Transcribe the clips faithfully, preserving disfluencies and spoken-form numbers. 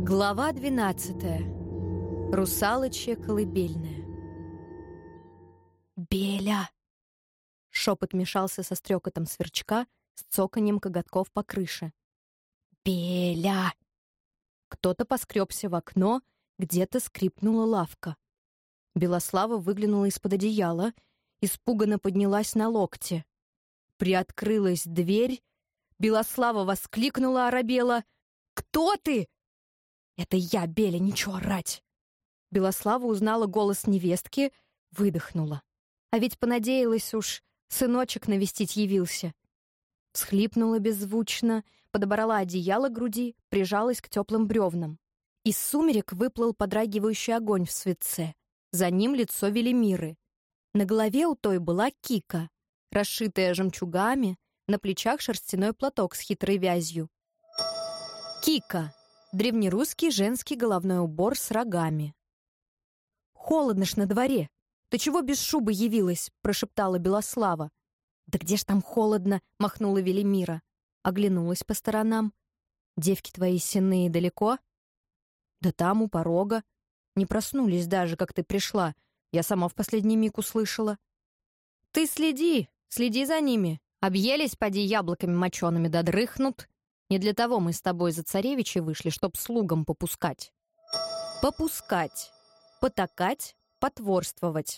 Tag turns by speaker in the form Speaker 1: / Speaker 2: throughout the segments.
Speaker 1: Глава двенадцатая. Русалочья колыбельная. «Беля!» Шепот мешался со стрекотом сверчка, с цоканьем коготков по крыше. «Беля!» Кто-то поскребся в окно, где-то скрипнула лавка. Белослава выглянула из-под одеяла, испуганно поднялась на локте. Приоткрылась дверь, Белослава воскликнула оробела: «Кто ты?» «Это я, Беля, ничего орать!» Белослава узнала голос невестки, выдохнула. А ведь понадеялась уж, сыночек навестить явился. Всхлипнула беззвучно, подобрала одеяло к груди, прижалась к теплым бревнам. Из сумерек выплыл подрагивающий огонь в светце. За ним лицо Велимиры. На голове у той была кика, расшитая жемчугами, на плечах шерстяной платок с хитрой вязью. Кика — древнерусский женский головной убор с рогами. «Холодно ж на дворе. Ты чего без шубы явилась?» — прошептала Белослава. «Да где ж там холодно?» — махнула Велимира. Оглянулась по сторонам. «Девки твои сенные далеко?» «Да там, у порога. Не проснулись даже, как ты пришла. Я сама в последний миг услышала». «Ты следи, следи за ними. Объелись, поди, яблоками мочеными, да дрыхнут. Не для того мы с тобой за царевичей вышли, чтоб слугам попускать». Попускать. Потакать, потворствовать.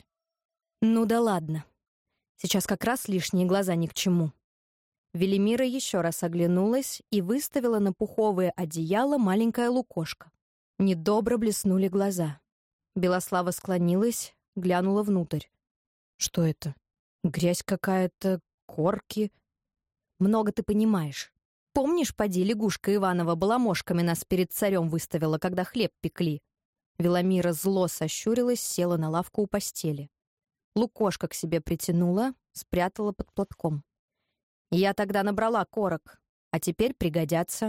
Speaker 1: Ну да ладно. Сейчас как раз лишние глаза ни к чему. Велимира еще раз оглянулась и выставила на пуховое одеяло маленькое лукошко. Недобро блеснули глаза. Белослава склонилась, глянула внутрь. Что это? Грязь какая-то, корки. Много ты понимаешь. Помнишь, поди, лягушка Иванова баламошками нас перед царем выставила, когда хлеб пекли? Велимира зло сощурилась, села на лавку у постели. Лукошко к себе притянула, спрятала под платком. «Я тогда набрала корок, а теперь пригодятся».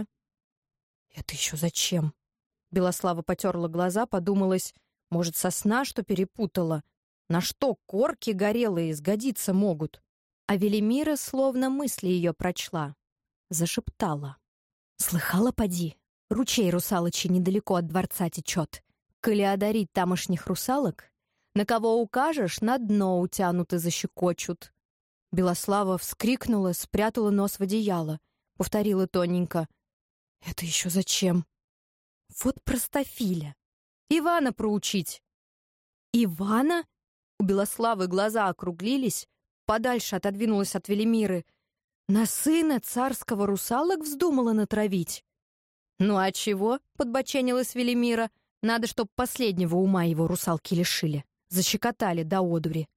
Speaker 1: «Это еще зачем?» Белослава потерла глаза, подумалась, может, сосна что перепутала? На что корки горелые сгодиться могут? А Велимира словно мысли ее прочла. Зашептала. «Слыхала, поди? Ручей русалочий недалеко от дворца течет. Коли одарить тамошних русалок, на кого укажешь, на дно утянут и защекочут». Белослава вскрикнула, спрятала нос в одеяло, повторила тоненько: «Это еще зачем?» «Вот простофиля! Ивана проучить!» «Ивана?» У Белославы глаза округлились, подальше отодвинулась от Велимиры. «На сына царского русалок вздумала натравить?» «Ну а чего?» — подбоченилась Велимира. «Надо, чтоб последнего ума его русалки лишили. Защекотали до одури».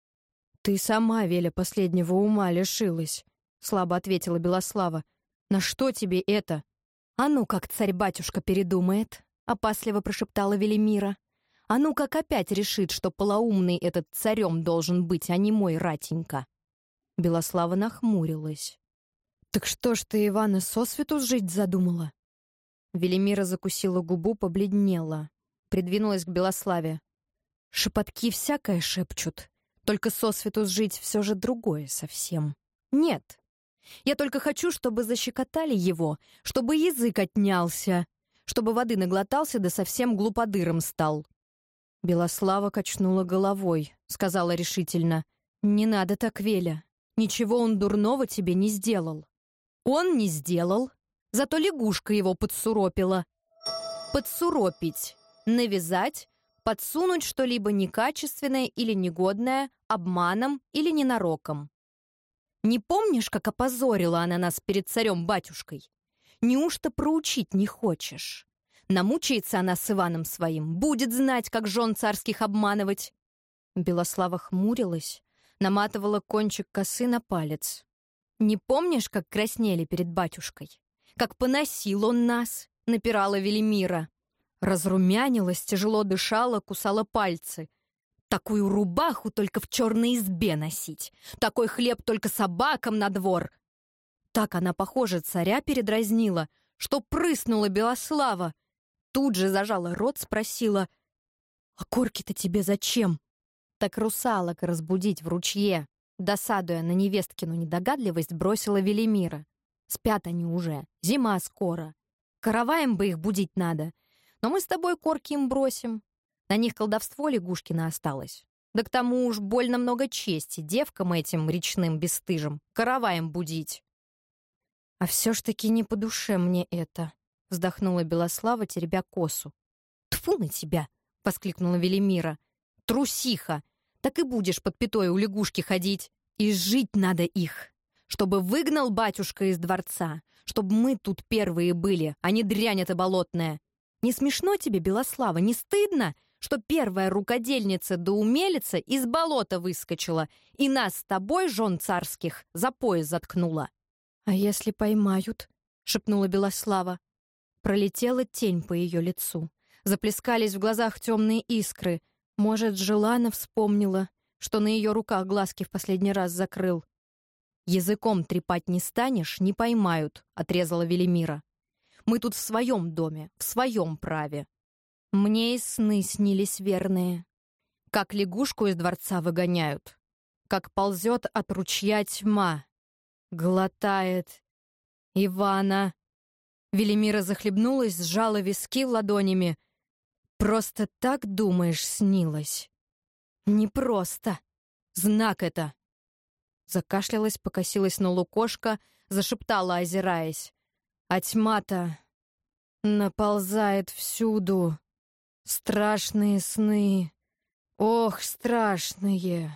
Speaker 1: «Ты сама, Веля, последнего ума лишилась», — слабо ответила Белослава. «На что тебе это?» «А ну, как царь-батюшка передумает», — опасливо прошептала Велимира. «А ну, как опять решит, что полоумный этот царем должен быть, а не мой ратенька». Белослава нахмурилась. «Так что ж ты, Ивана, сосвету жить задумала?» Велимира закусила губу, побледнела. Придвинулась к Белославе. «Шепотки всякое шепчут. Только сосвету жить все же другое совсем. Нет. Я только хочу, чтобы защекотали его, чтобы язык отнялся, чтобы воды наглотался да совсем глуподыром стал». Белослава качнула головой, сказала решительно: «Не надо так, Веля. Ничего он дурного тебе не сделал». «Он не сделал, зато лягушка его подсуропила». Подсуропить, навязать, подсунуть что-либо некачественное или негодное, обманом или ненароком. Не помнишь, как опозорила она нас перед царем-батюшкой? Неужто проучить не хочешь? Намучается она с Иваном своим, будет знать, как жен царских обманывать». Белослава хмурилась, наматывала кончик косы на палец. «Не помнишь, как краснели перед батюшкой? Как поносил он нас?» — напирала Велимира. Разрумянилась, тяжело дышала, кусала пальцы. «Такую рубаху только в черной избе носить! Такой хлеб только собакам на двор!» Так она, похоже, царя передразнила, что прыснула Белослава. Тут же зажала рот, спросила: «А корки-то тебе зачем?» «Так русалок разбудить в ручье», досадуя на невесткину недогадливость, бросила Велимира. «Спят они уже, зима скоро. Караваем бы их будить надо. Но мы с тобой корки им бросим. На них колдовство лягушкино осталось. Да к тому уж больно много чести девкам этим речным бесстыжим, караваем будить. А все ж таки не по душе мне это, вздохнула Белослава, теребя косу. Тьфу на тебя, воскликнула Велимира. Трусиха, так и будешь под пятой у лягушки ходить. И жить надо их, чтобы выгнал батюшка из дворца, чтобы мы тут первые были, а не дрянь эта болотная. Не смешно тебе, Белослава, не стыдно, что первая рукодельница да умелица из болота выскочила и нас с тобой, жен царских, за пояс заткнула? — А если поймают? — шепнула Белослава. Пролетела тень по ее лицу. Заплескались в глазах темные искры. Может, Желана вспомнила, что на ее руках глазки в последний раз закрыл. «Языком трепать не станешь, не поймают», — отрезала Велимира. «Мы тут в своем доме, в своем праве. Мне и сны снились верные. Как лягушку из дворца выгоняют, как ползет от ручья тьма, глотает Ивана». Велимира захлебнулась, сжала виски ладонями. «Просто так, думаешь, снилось?» «Не просто. Знак это». Закашлялась, покосилась на лукошко, зашептала, озираясь. «А тьма-то наползает всюду. Страшные сны. Ох, страшные!»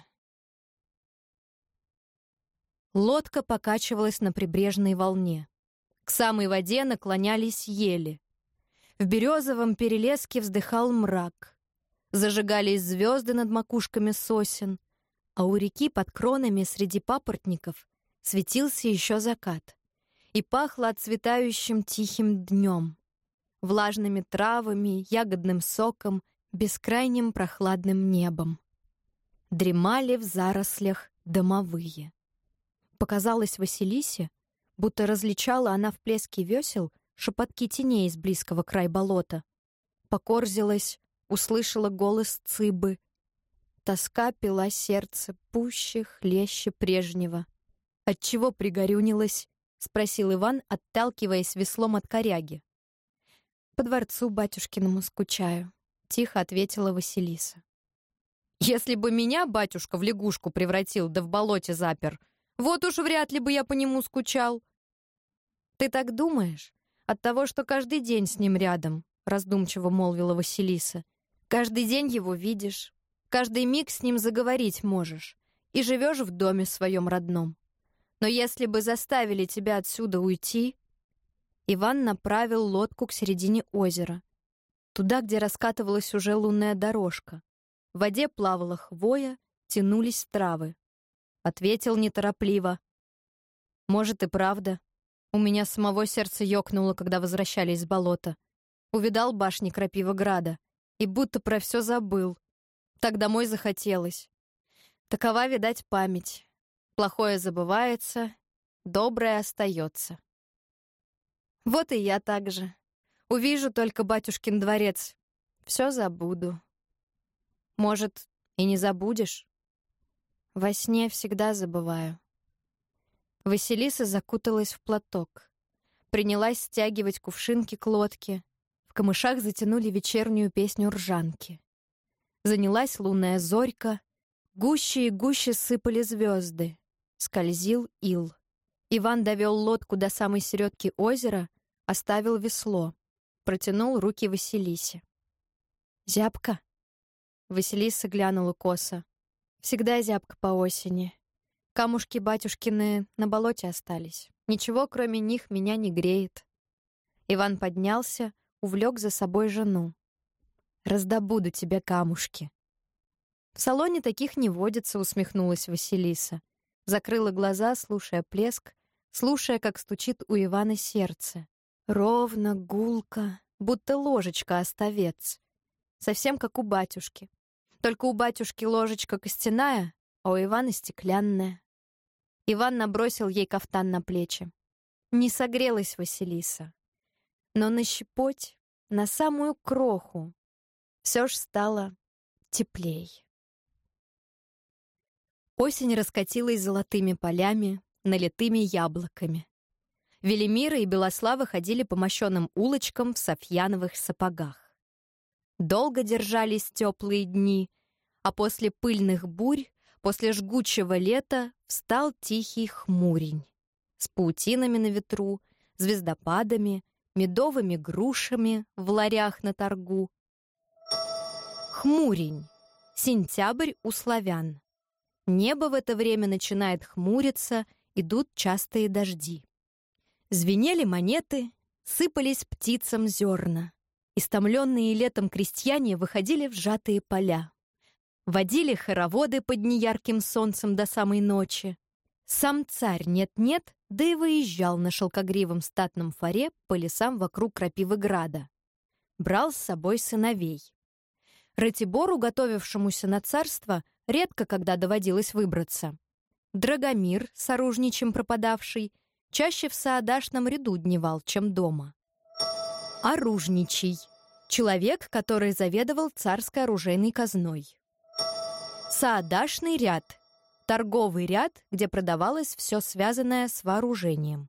Speaker 1: Лодка покачивалась на прибрежной волне. К самой воде наклонялись ели. В березовом перелеске вздыхал мрак. Зажигались звезды над макушками сосен, а у реки под кронами среди папоротников светился еще закат. И пахло отцветающим тихим днем, влажными травами, ягодным соком, бескрайним прохладным небом. Дремали в зарослях домовые. Показалось Василисе, будто различала она в плеске весел шепотки теней из близкого края болота. Покорзилась, услышала голос цыбы. Тоска пила сердце пуще, хлеще прежнего. «Отчего пригорюнилась?» — спросил Иван, отталкиваясь веслом от коряги. «По дворцу батюшкиному скучаю», — тихо ответила Василиса. «Если бы меня батюшка в лягушку превратил да в болоте запер, вот уж вряд ли бы я по нему скучал». «Ты так думаешь? От того, что каждый день с ним рядом», — раздумчиво молвила Василиса. «Каждый день его видишь, каждый миг с ним заговорить можешь и живешь в доме своем родном. Но если бы заставили тебя отсюда уйти...» Иван направил лодку к середине озера, туда, где раскатывалась уже лунная дорожка. В воде плавала хвоя, тянулись травы. Ответил неторопливо. «Может, и правда. У меня самого сердце ёкнуло, когда возвращались с болота. Увидал башни Крапивограда и будто про все забыл. Так домой захотелось. Такова, видать, память. Плохое забывается, доброе остается. Вот и я так же. Увижу только батюшкин дворец. Все забуду. Может, и не забудешь? Во сне всегда забываю». Василиса закуталась в платок. Принялась стягивать кувшинки к лодке. В камышах затянули вечернюю песню ржанки. Занялась лунная зорька. Гуще и гуще сыпали звезды. Скользил ил. Иван довел лодку до самой середки озера, оставил весло. Протянул руки Василисе. «Зябко?» Василиса глянула косо. «Всегда зябко по осени. Камушки батюшкины на болоте остались. Ничего, кроме них, меня не греет». Иван поднялся, увлек за собой жену. «Раздобуду тебе камушки». «В салоне таких не водится», — усмехнулась Василиса. Закрыла глаза, слушая плеск, слушая, как стучит у Ивана сердце. Ровно, гулко, будто ложечка остовец. Совсем как у батюшки. Только у батюшки ложечка костяная, а у Ивана стеклянная. Иван набросил ей кафтан на плечи. Не согрелась Василиса. Но на щепоть, на самую кроху, все ж стало теплей. Осень раскатилась золотыми полями, налитыми яблоками. Велимира и Белослава ходили по мощенным улочкам в софьяновых сапогах. Долго держались теплые дни, а после пыльных бурь, после жгучего лета встал тихий хмурень с паутинами на ветру, звездопадами, медовыми грушами в ларях на торгу. Хмурень. Сентябрь у славян. Небо в это время начинает хмуриться, идут частые дожди. Звенели монеты, сыпались птицам зерна. Истомленные летом крестьяне выходили в сжатые поля. Водили хороводы под неярким солнцем до самой ночи. Сам царь нет-нет, да и выезжал на шелкогривом статном фаре по лесам вокруг Крапивыграда. Брал с собой сыновей. Ратибору, готовившемуся на царство, редко когда доводилось выбраться. Драгомир, с оружничем пропадавший, чаще в саадашном ряду дневал, чем дома. Оружничий — человек, который заведовал царской оружейной казной. Саадашный ряд — торговый ряд, где продавалось все связанное с вооружением.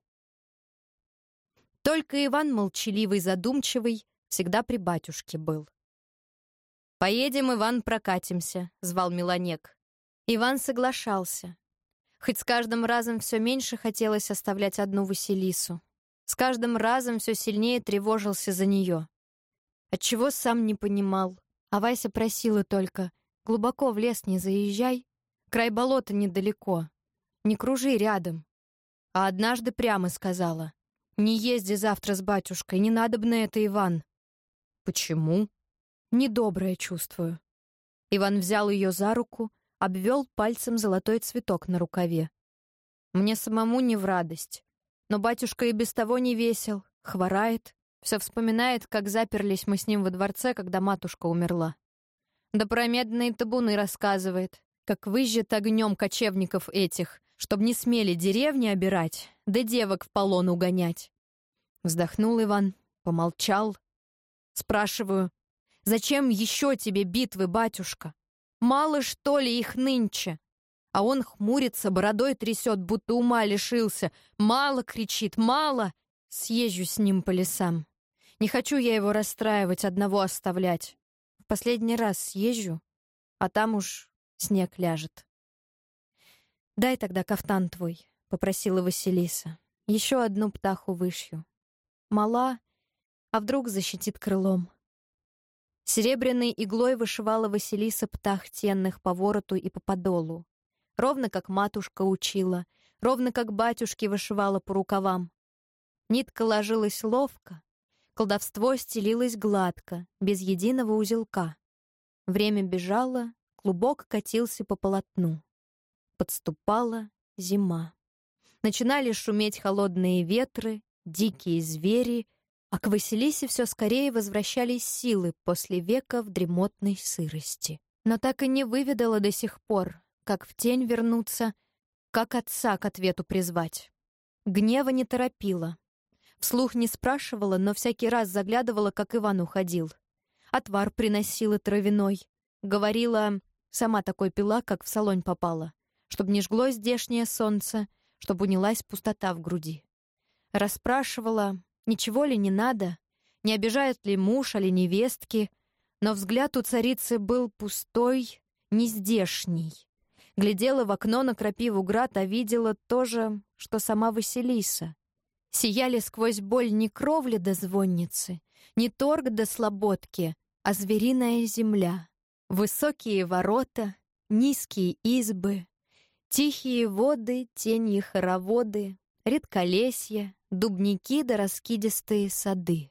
Speaker 1: Только Иван, молчаливый, задумчивый, всегда при батюшке был. «Поедем, Иван, прокатимся», — звал Меланек. Иван соглашался. Хоть с каждым разом все меньше хотелось оставлять одну Василису. С каждым разом все сильнее тревожился за нее. Отчего сам не понимал. А Вася просила только: «Глубоко в лес не заезжай, край болота недалеко, не кружи рядом». А однажды прямо сказала: «Не езди завтра с батюшкой, не надобно это, Иван». «Почему?» «Недоброе чувствую». Иван взял ее за руку, обвел пальцем золотой цветок на рукаве. «Мне самому не в радость. Но батюшка и без того не весел, хворает, все вспоминает, как заперлись мы с ним во дворце, когда матушка умерла. Да про медные табуны рассказывает, как выжжет огнем кочевников этих, чтоб не смели деревни обирать, да девок в полон угонять». Вздохнул Иван, помолчал. Спрашиваю: «Зачем еще тебе битвы, батюшка? Мало, что ли, их нынче?» А он хмурится, бородой трясет, будто ума лишился. «Мало!» — кричит, «мало!» Съезжу с ним по лесам. Не хочу я его расстраивать, одного оставлять. В последний раз съезжу, а там уж снег ляжет. «Дай тогда кафтан твой», — попросила Василиса. «Еще одну птаху вышью. Мала, а вдруг защитит крылом». Серебряной иглой вышивала Василиса птах тенных по вороту и по подолу. Ровно как матушка учила, ровно как батюшки вышивала по рукавам. Нитка ложилась ловко, колдовство стелилось гладко, без единого узелка. Время бежало, клубок катился по полотну. Подступала зима. Начинали шуметь холодные ветры, дикие звери, а к Василисе все скорее возвращались силы после веков дремотной сырости. Но так и не выведала до сих пор, как в тень вернуться, как отца к ответу призвать. Гнева не торопила. Вслух не спрашивала, но всякий раз заглядывала, как Иван уходил. Отвар приносила травяной. Говорила, сама такой пила, как в солонь попала, чтоб не жгло здешнее солнце, чтоб унялась пустота в груди. Расспрашивала, ничего ли не надо, не обижает ли муж или невестки, но взгляд у царицы был пустой, нездешний. Глядела в окно на Крапиву-Град, а видела то же, что сама Василиса. Сияли сквозь боль не кровли до звонницы, не торг до слободки, а звериная земля. Высокие ворота, низкие избы, тихие воды, теньи хороводы, редколесья, дубники да раскидистые сады.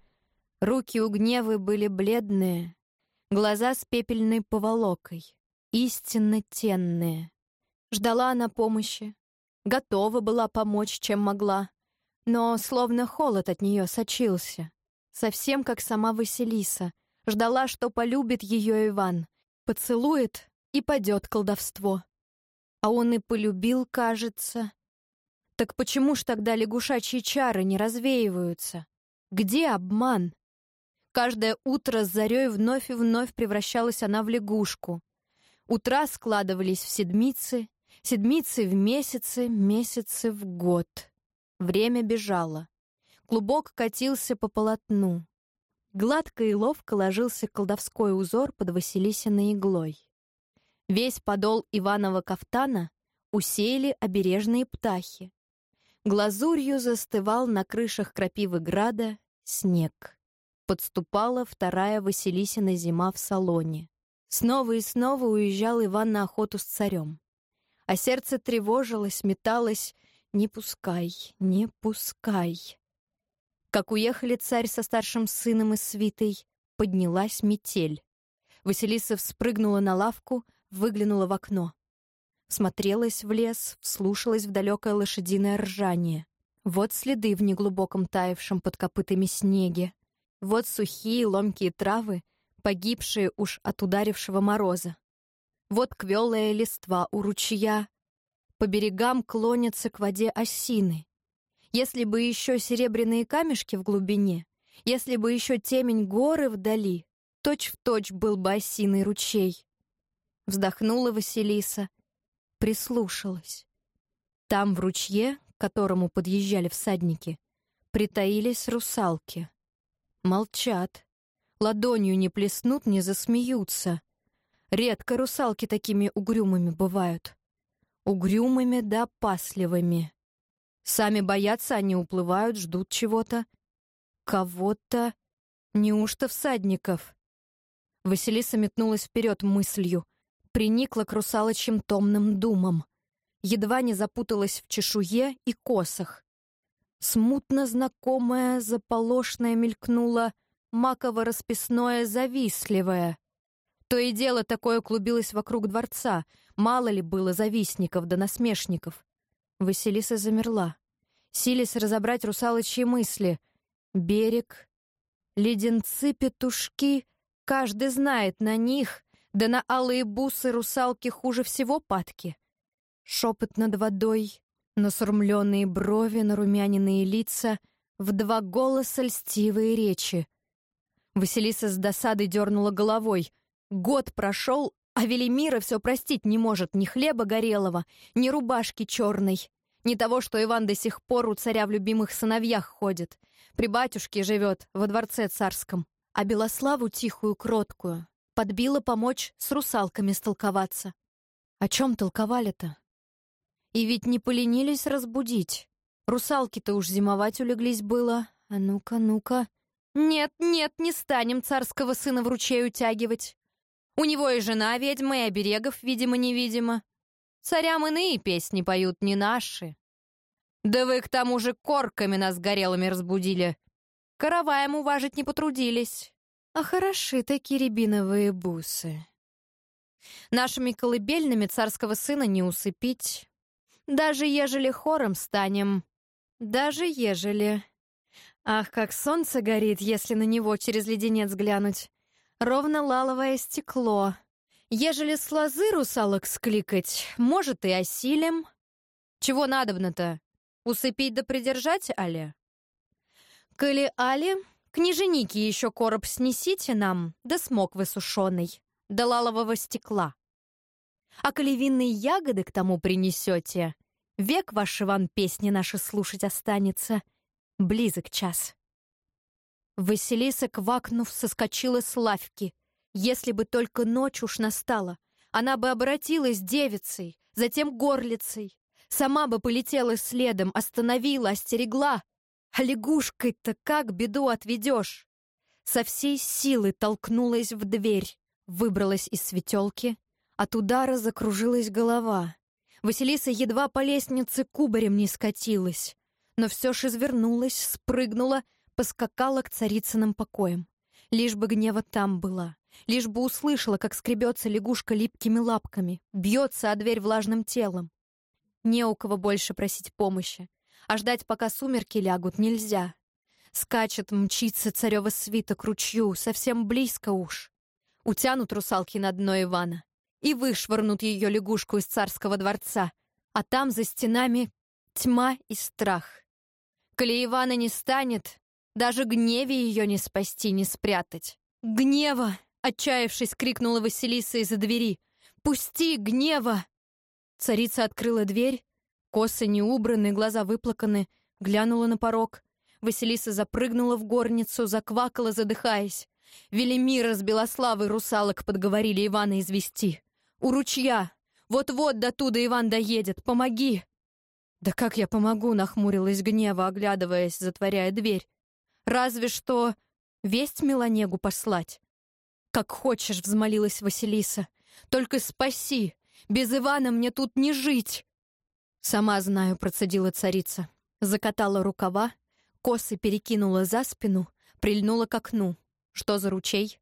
Speaker 1: Руки у Гневы были бледные, глаза с пепельной поволокой, истинно тенные. Ждала она помощи, готова была помочь, чем могла, но словно холод от нее сочился, совсем как сама Василиса. Ждала, что полюбит ее Иван, поцелует и падет колдовство. А он и полюбил, кажется. Так почему ж тогда лягушачьи чары не развеиваются? Где обман? Каждое утро с зарей вновь и вновь превращалась она в лягушку. Утра складывались в седмицы, седмицы в месяцы, месяцы в год. Время бежало. Клубок катился по полотну. Гладко и ловко ложился колдовской узор под Василисиной иглой. Весь подол Иванова кафтана усеяли обережные птахи. Глазурью застывал на крышах Крапивы-града снег. Подступала вторая Василисина зима в салоне. Снова и снова уезжал Иван на охоту с царем. А сердце тревожилось, металось: «Не пускай, не пускай». Как уехали царь со старшим сыном и свитой, поднялась метель. Василиса вспрыгнула на лавку, выглянула в окно. Смотрелась в лес, вслушалась в далекое лошадиное ржание. Вот следы в неглубоком таявшем под копытами снеге. Вот сухие ломкие травы, погибшие уж от ударившего мороза. Вот квелая листва у ручья. По берегам клонятся к воде осины. Если бы еще серебряные камешки в глубине, если бы еще темень горы вдали, точь-в-точь был бы осиный ручей. Вздохнула Василиса, прислушалась. Там в ручье, к которому подъезжали всадники, притаились русалки. Молчат. Ладонью не плеснут, не засмеются. Редко русалки такими угрюмыми бывают. Угрюмыми да опасливыми. Сами боятся, они уплывают, ждут чего-то. Кого-то. Неужто всадников? Василиса метнулась вперед мыслью, приникла к русалочьим томным думам. Едва не запуталась в чешуе и косах. Смутно знакомое заполошное мелькнуло маково-расписное завистливое. То и дело такое клубилось вокруг дворца. Мало ли было завистников да насмешников. Василиса замерла, силясь разобрать русалочьи мысли. Берег, леденцы-петушки, каждый знает на них, да на алые бусы русалки хуже всего падки. Шепот над водой, насурмленные брови, нарумяненные лица, в два голоса льстивые речи. Василиса с досадой дернула головой. Год прошел, а Велимира все простить не может ни хлеба горелого, ни рубашки черной, ни того, что Иван до сих пор у царя в любимых сыновьях ходит, при батюшке живет, во дворце царском. А Белославу тихую, кроткую подбила помочь с русалками столковаться. О чем толковали-то? И ведь не поленились разбудить. Русалки-то уж зимовать улеглись было. А ну-ка, ну-ка. Нет, нет, не станем царского сына в ручей утягивать. У него и жена ведьма, и оберегов, видимо-невидимо. Царям иные песни поют, не наши. Да вы к тому же корками нас горелыми разбудили. Караваем уважить не потрудились. А хороши такие рябиновые бусы. Нашими колыбельными царского сына не усыпить. Даже ежели хором станем. Даже ежели. Ах, как солнце горит, если на него через леденец глянуть. Ровно лаловое стекло. Ежели с лозы русалок скликать, может, и осилим. Чего надобно-то? Усыпить да придержать, али? Коли али, княженики еще короб снесите нам, да смок высушенный, да лалового стекла. А коли винные ягоды к тому принесете, век ваш, Иван, песни наши слушать останется. Близок час. Василиса, квакнув, соскочила с лавки. Если бы только ночь уж настала, она бы обратилась девицей, затем горлицей. Сама бы полетела следом, остановила, остерегла. А лягушкой-то как беду отведешь? Со всей силы толкнулась в дверь, выбралась из светелки. От удара закружилась голова. Василиса едва по лестнице кубарем не скатилась, но все ж извернулась, спрыгнула, поскакала к царицыным покоям. Лишь бы гнева там была, лишь бы услышала, как скребется лягушка липкими лапками, бьется о дверь влажным телом. Не у кого больше просить помощи, а ждать, пока сумерки лягут, нельзя. Скачет, мчится царева свита к ручью, совсем близко уж. Утянут русалки на дно Ивана и вышвырнут ее лягушку из царского дворца, а там за стенами тьма и страх. Коли Ивана не станет, даже гневе ее не спасти, не спрятать. «Гнева!» — отчаявшись, крикнула Василиса из-за двери. «Пусти, гнева!» Царица открыла дверь, косы не убраны, глаза выплаканы, глянула на порог. Василиса запрыгнула в горницу, заквакала, задыхаясь. Велимира с Белославой русалок подговорили Ивана извести. «У ручья! Вот-вот до туда Иван доедет! Помоги!» «Да как я помогу?» — нахмурилась Гнева, оглядываясь, затворяя дверь. «Разве что весть Меланегу послать». «Как хочешь», — взмолилась Василиса. «Только спаси! Без Ивана мне тут не жить!» «Сама знаю», — процедила царица. Закатала рукава, косы перекинула за спину, прильнула к окну. Что за ручей?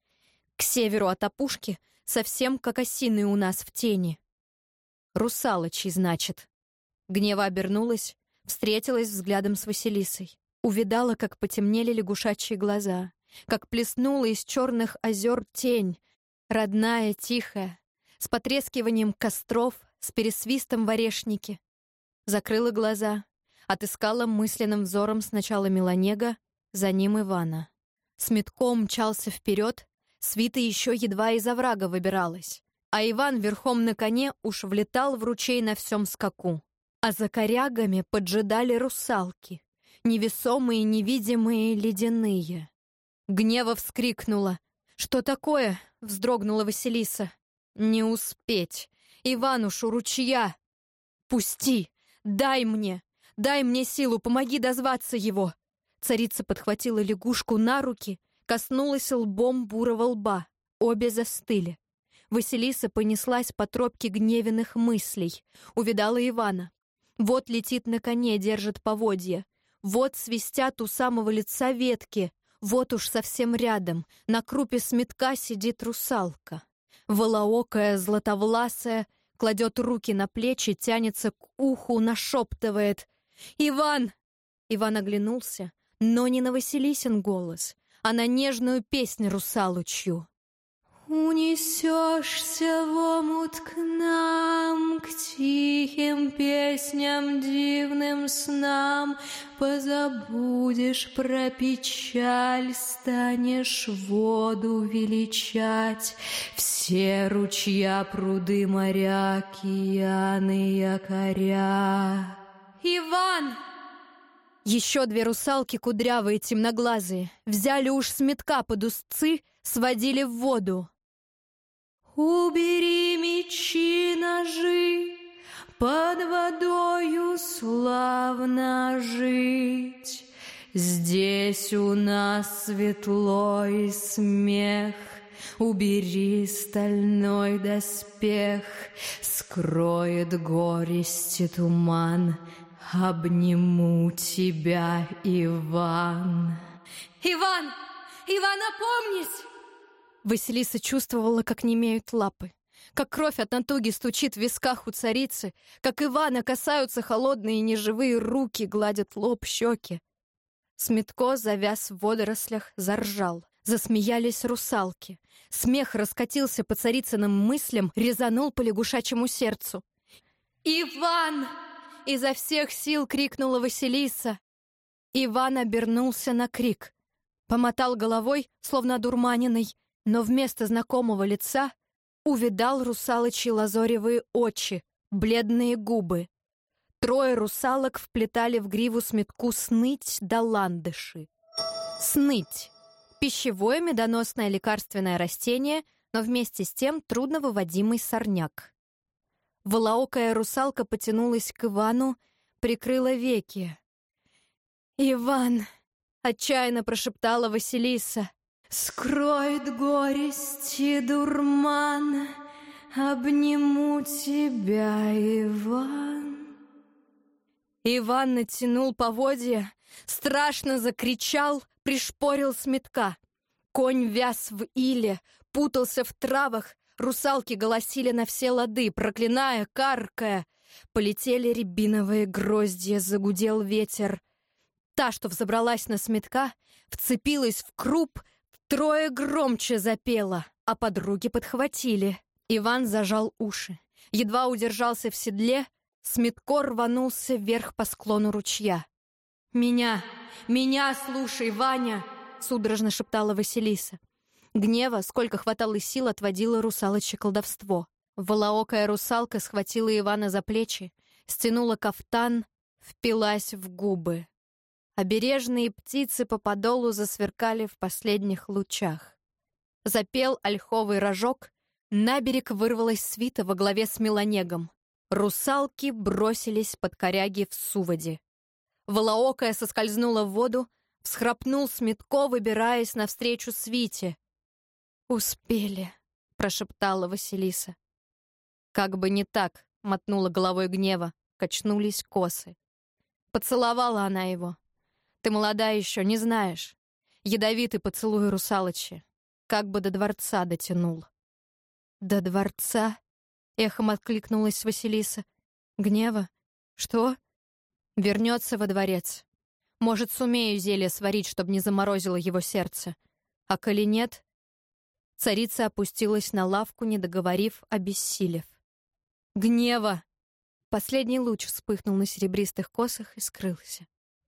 Speaker 1: К северу от опушки, совсем как осиный у нас в тени. Русалочий, значит. Гнева обернулась, встретилась взглядом с Василисой. Увидала, как потемнели лягушачьи глаза, как плеснула из черных озер тень, родная, тихая, с потрескиванием костров, с пересвистом в орешнике. Закрыла глаза, отыскала мысленным взором сначала Меланега, за ним Ивана. С метком мчался вперед, свита еще едва из оврага выбиралась, а Иван верхом на коне уж влетал в ручей на всем скаку. А за корягами поджидали русалки, невесомые, невидимые, ледяные. Гнева вскрикнула. «Что такое?» — вздрогнула Василиса. «Не успеть! Иван уж у ручья! Пусти! Дай мне! Дай мне силу, помоги дозваться его!» Царица подхватила лягушку на руки, коснулась лбом бурого лба. Обе застыли. Василиса понеслась по тропке гневенных мыслей. Увидала Ивана. Вот летит на коне, держит поводья. Вот свистят у самого лица ветки. Вот уж совсем рядом, на крупе сметка сидит русалка. Волоокая, златовласая, кладет руки на плечи, тянется к уху, нашептывает. «Иван!» Иван оглянулся, но не на Василисин голос, а на нежную песнь русалочью. «Унесешься в омут к нам, к тихим песням, дивным снам, позабудешь про печаль, станешь воду величать, все ручья, пруды, моря, океаны, якоря». «Иван!» Еще две русалки, кудрявые, темноглазые, взяли уж с метка под узцы, сводили в воду. «Убери мечи, ножи, под водою славно жить. Здесь у нас светло и смех, убери стальной доспех, скроет горести туман, обниму тебя, Иван». «Иван! Иван, опомнись!» Василиса чувствовала, как немеют лапы, как кровь от натуги стучит в висках у царицы, как Ивана касаются холодные неживые руки, гладят лоб, щеки. Сметко завяз в водорослях, заржал. Засмеялись русалки. Смех раскатился по царицыным мыслям, резанул по лягушачьему сердцу. «Иван!» — изо всех сил крикнула Василиса. Иван обернулся на крик. Помотал головой, словно одурманенный, но вместо знакомого лица увидал русалочьи лазоревые очи, бледные губы. Трое русалок вплетали в гриву сметку сныть да ландыши. Сныть — пищевое медоносное лекарственное растение, но вместе с тем трудновыводимый сорняк. Волоокая русалка потянулась к Ивану, прикрыла веки. «Иван!» — отчаянно прошептала Василиса. «Скроет горести дурман, обниму тебя, Иван». Иван натянул поводья, страшно закричал, пришпорил сметка. Конь вяз в иле, путался в травах, русалки голосили на все лады, проклиная, каркая. Полетели рябиновые гроздья, загудел ветер. Та, что взобралась на сметка, вцепилась в круп, втрое громче запела, а подруги подхватили. Иван зажал уши. Едва удержался в седле, сметко рванулся вверх по склону ручья. «Меня! Меня слушай, Ваня!» — судорожно шептала Василиса. Гнева, сколько хватало сил, отводила русалочье колдовство. Волоокая русалка схватила Ивана за плечи, стянула кафтан, впилась в губы. Обережные птицы по подолу засверкали в последних лучах. Запел ольховый рожок, на берег вырвалась свита во главе с Меланегом. Русалки бросились под коряги в суводи. Волоокая соскользнула в воду, всхрапнул Сметко, выбираясь навстречу свите. «Успели», — прошептала Василиса. «Как бы не так», — мотнула головой Гнева, качнулись косы. Поцеловала она его. «Ты молода еще, не знаешь. Ядовитый поцелуй русалочи. Как бы до дворца дотянул». «До дворца?» — эхом откликнулась Василиса. «Гнева? Что?» «Вернется во дворец. Может, сумею зелье сварить, чтобы не заморозило его сердце. А коли нет...» Царица опустилась на лавку, не договорив, обессилев. «Гнева!» Последний луч вспыхнул на серебристых косах и скрылся.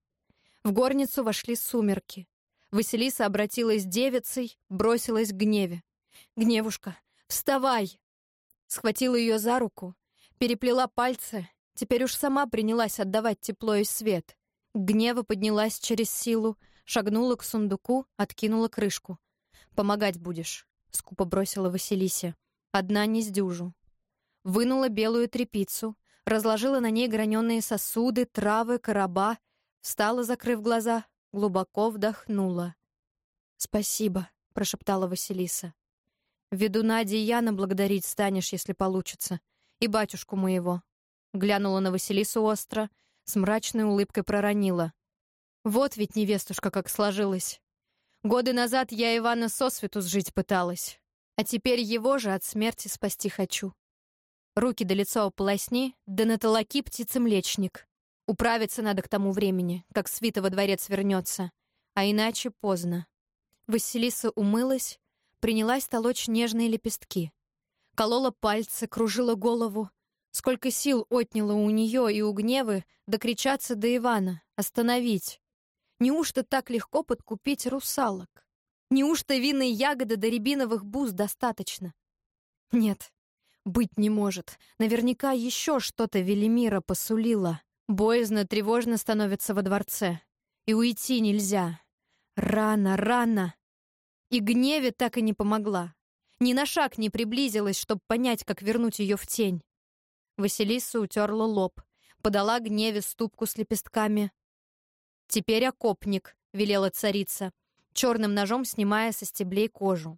Speaker 1: В горницу вошли сумерки. Василиса обратилась девицей, бросилась к Гневе. «Гневушка, вставай!» Схватила ее за руку, переплела пальцы, теперь уж сама принялась отдавать тепло и свет. Гнева поднялась через силу, шагнула к сундуку, откинула крышку. «Помогать будешь», — скупо бросила Василисе. «Одна не сдюжу». Вынула белую тряпицу, разложила на ней граненые сосуды, травы, короба, встала, закрыв глаза, глубоко вдохнула. «Спасибо», — прошептала Василиса. «Ведуна Деяна благодарить станешь, если получится, и батюшку моего». Глянула на Василису остро, с мрачной улыбкой проронила. «Вот ведь невестушка как сложилась. Годы назад я Ивана сосвету сжить пыталась, а теперь его же от смерти спасти хочу. Руки до лица ополосни, да на толоки птицемлечник. Управиться надо к тому времени, как свита во дворец вернется, а иначе поздно». Василиса умылась, принялась толочь нежные лепестки. Колола пальцы, кружила голову. Сколько сил отняло у нее и у Гневы докричаться до Ивана, остановить. Неужто так легко подкупить русалок? Неужто винной ягоды до рябиновых бус достаточно? Нет, быть не может. Наверняка еще что-то Велимира посулила. Боязно, тревожно становится во дворце. И уйти нельзя. Рано, рано. И Гневе так и не помогла. Ни на шаг не приблизилась, чтобы понять, как вернуть ее в тень. Василиса утерла лоб, подала Гневе ступку с лепестками. «Теперь окопник», — велела царица, черным ножом снимая со стеблей кожу.